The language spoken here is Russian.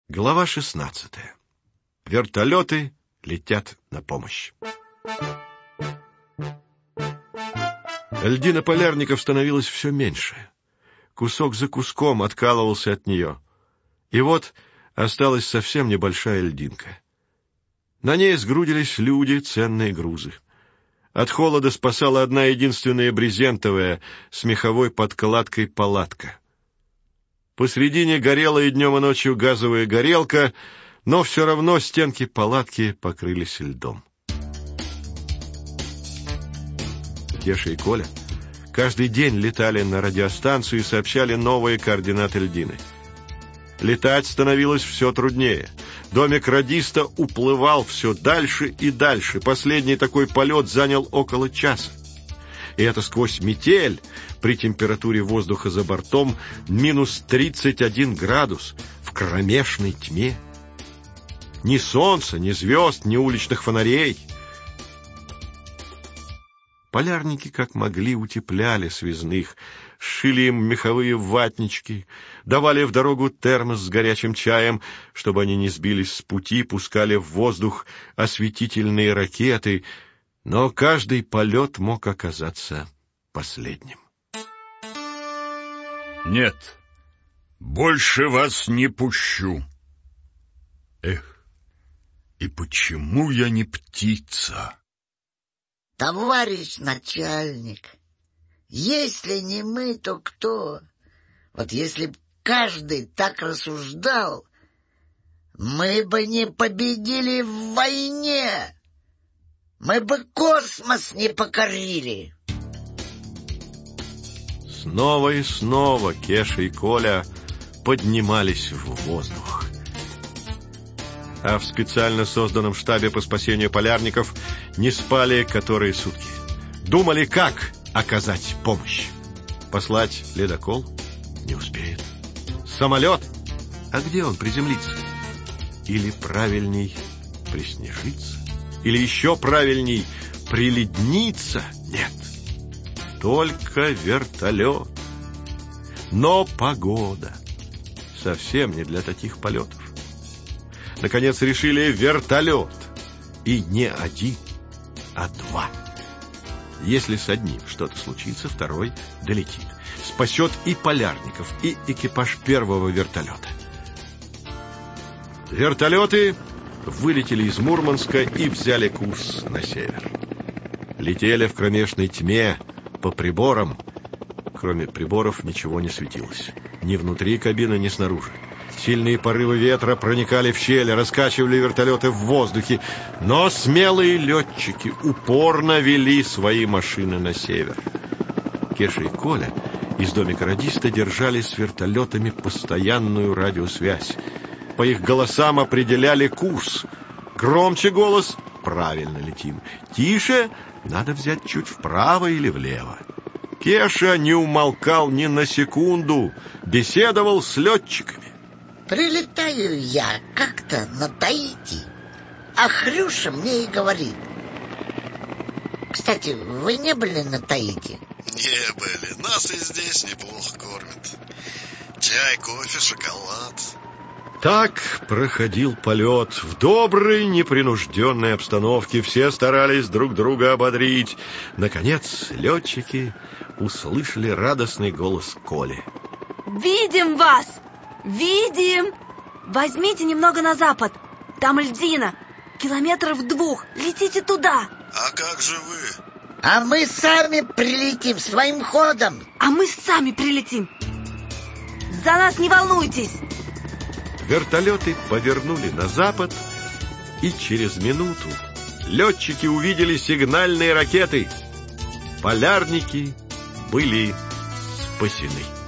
Глава 16. Вертолеты летят на помощь. Льдина полярников становилась все меньше. Кусок за куском откалывался от нее. И вот осталась совсем небольшая льдинка. На ней сгрудились люди, ценные грузы. От холода спасала одна единственная брезентовая с меховой подкладкой палатка. Посредине горела и днем, и ночью газовая горелка, но все равно стенки палатки покрылись льдом. Кеша и Коля каждый день летали на радиостанцию и сообщали новые координаты льдины. Летать становилось все труднее. Домик радиста уплывал все дальше и дальше. Последний такой полет занял около часа. И это сквозь метель, при температуре воздуха за бортом минус 31 градус, в кромешной тьме. Ни солнца, ни звезд, ни уличных фонарей. Полярники как могли утепляли связных, сшили им меховые ватнички, давали в дорогу термос с горячим чаем, чтобы они не сбились с пути, пускали в воздух осветительные ракеты, но каждый полет мог оказаться последним. Нет, больше вас не пущу. Эх, и почему я не птица? Товарищ начальник, если не мы, то кто? Вот если б каждый так рассуждал, мы бы не победили в войне, мы бы космос не покорили. Снова и снова Кеша и Коля поднимались в воздух. А в специально созданном штабе по спасению полярников не спали которые сутки. Думали, как оказать помощь. Послать ледокол? Не успеет. Самолет? А где он приземлится? Или правильней приснежиться? Или еще правильней приледниться? Нет. Только вертолет. Но погода совсем не для таких полетов. Наконец решили вертолет. И не один, а два. Если с одним что-то случится, второй долетит. Спасет и полярников, и экипаж первого вертолета. Вертолеты вылетели из Мурманска и взяли курс на север. Летели в кромешной тьме по приборам. Кроме приборов ничего не светилось. Ни внутри кабины, ни снаружи. Сильные порывы ветра проникали в щели, раскачивали вертолеты в воздухе, но смелые летчики упорно вели свои машины на север. Кеша и Коля из домика радиста держали с вертолетами постоянную радиосвязь. По их голосам определяли курс. Громче голос — правильно летим. Тише — надо взять чуть вправо или влево. Кеша не умолкал ни на секунду, беседовал с летчиками. Прилетаю я как-то на Таити, а Хрюша мне и говорит: кстати, вы не были на Таити? Не были, нас и здесь неплохо кормят. Чай, кофе, шоколад. Так проходил полет в доброй, непринужденной обстановке. Все старались друг друга ободрить. Наконец летчики услышали радостный голос Коли. «Видим вас! Видим! Возьмите немного на запад. Там льдина. 2 километров. Летите туда!» А как же вы? А мы сами прилетим своим ходом. А мы сами прилетим. За нас не волнуйтесь. Вертолеты повернули на запад, и через минуту летчики увидели сигнальные ракеты. Полярники были спасены.